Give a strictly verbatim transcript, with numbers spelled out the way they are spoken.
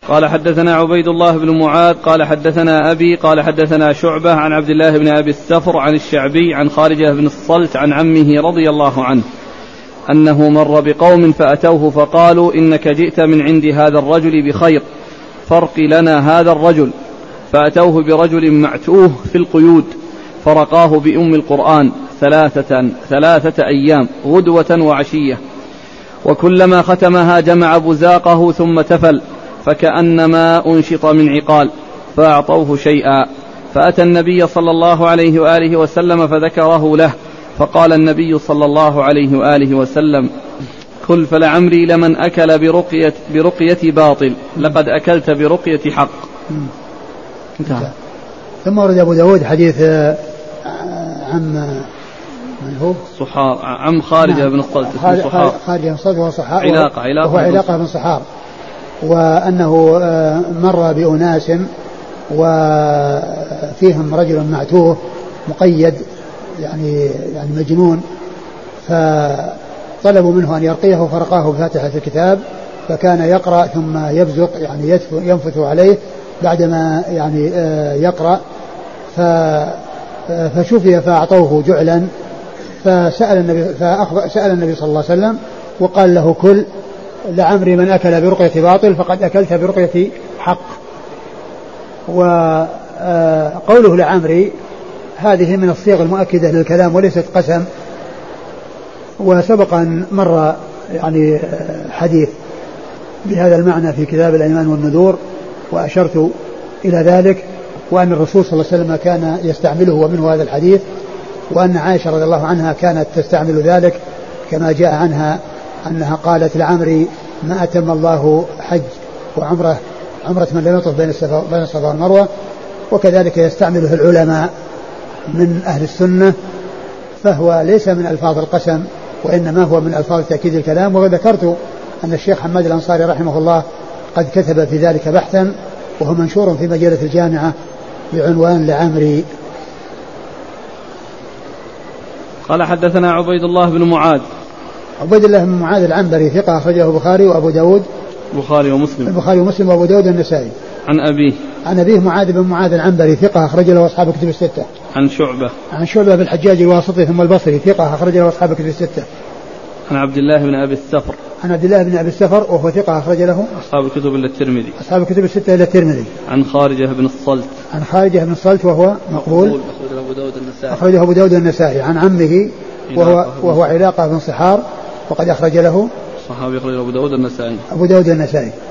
قال حدثنا عبيد الله بن معاذ قال حدثنا أبي قال حدثنا شعبة عن عبد الله بن أبي السفر عن الشعبي عن خارجة بن الصلت عن عمه رضي الله عنه أنه مر بقوم فأتوه فقالوا إنك جئت من عند هذا الرجل بخير فارق لنا هذا الرجل. فأتوه برجل معتوه في القيود فرقاه بأم القرآن ثلاثة, ثلاثة أيام غدوة وعشية، وكلما ختمها جمع بزاقه ثم تفل فكأنما أنشط من عقال، فأعطوه شيئا. فأتى النبي صلى الله عليه وآله وسلم فذكره له، فقال النبي صلى الله عليه وآله وسلم: كل فلعمري لمن أكل برقية, برقية باطل لقد أكلت برقية حق. انتهى. ثم ورد أبو داود حديث عن من هو صحار عم خارجة نعم. بن الصلت خارجة بن الصلت وهو صحار علاقة علاقة وهو علاقة بن صحار، وأنه مر بأناس وفيهم رجل معتوه مقيد يعني يعني مجنون، فطلبوا منه أن يرقيه فرقاه بفاتحة الكتاب، فكان يقرأ ثم يبزق يعني ينفث عليه بعدما يعني يقرأ، فشفي فأعطوه جعلا، فسأل النبي فسأل النبي صلى الله عليه وسلم وقال له: كل لعمري من أكل برقية باطل فقد أكلت برقية حق. وقوله لعمري هذه من الصيغ المؤكدة للكلام وليست قسم، وسبق أن مر يعني حديث بهذا المعنى في كتاب الأيمان والنذور وأشرت إلى ذلك، وأن الرسول صلى الله عليه وسلم كان يستعمله ومنه هذا الحديث، وأن عائشة رضي الله عنها كانت تستعمل ذلك كما جاء عنها أنها قالت لعمري: ما أتم الله حج وعمره عمرة من لم يطف بين الصفا والمروة. وكذلك يستعمله العلماء من أهل السنة، فهو ليس من ألفاظ القسم وإنما هو من ألفاظ تأكيد الكلام. وذكرت أن الشيخ حماد الأنصاري رحمه الله قد كتب في ذلك بحثا وهو منشور في مجلة الجامعة بعنوان لعمري. قال حدثنا عبيد الله بن معاذ. عبيد الله بن معاذ العنبري ثقة أخرجه البخاري وأبو داود البخاري ومسلم البخاري ومسلم وأبو داود النسائي. عن أبيه عن أبيه معاذ بن معاذ العنبري ثقة أخرج له أصحاب الكتب الستة. عن شعبة عن شعبة بالحجاج الواسطي ثم البصري ثقة أخرج له أصحاب الكتب الستة. عن عبد الله بن أبي السفر. عن عبد الله بن أبي السفر وهو ثقة أخرج له أصحاب الكتب إلا الترمذي. أصحاب الكتب الستة إلا الترمذي. عن خارجة بن الصلت. عن خارجة بن الصلت وهو مقبول أخرجه أبو داود النسائي. أخرجه أبو داود النسائي. عن عمه وهو وهو علاقة بن صحار وقد أخرج له صحابي أخرجه أبو داود النسائي. أبو داود النسائي.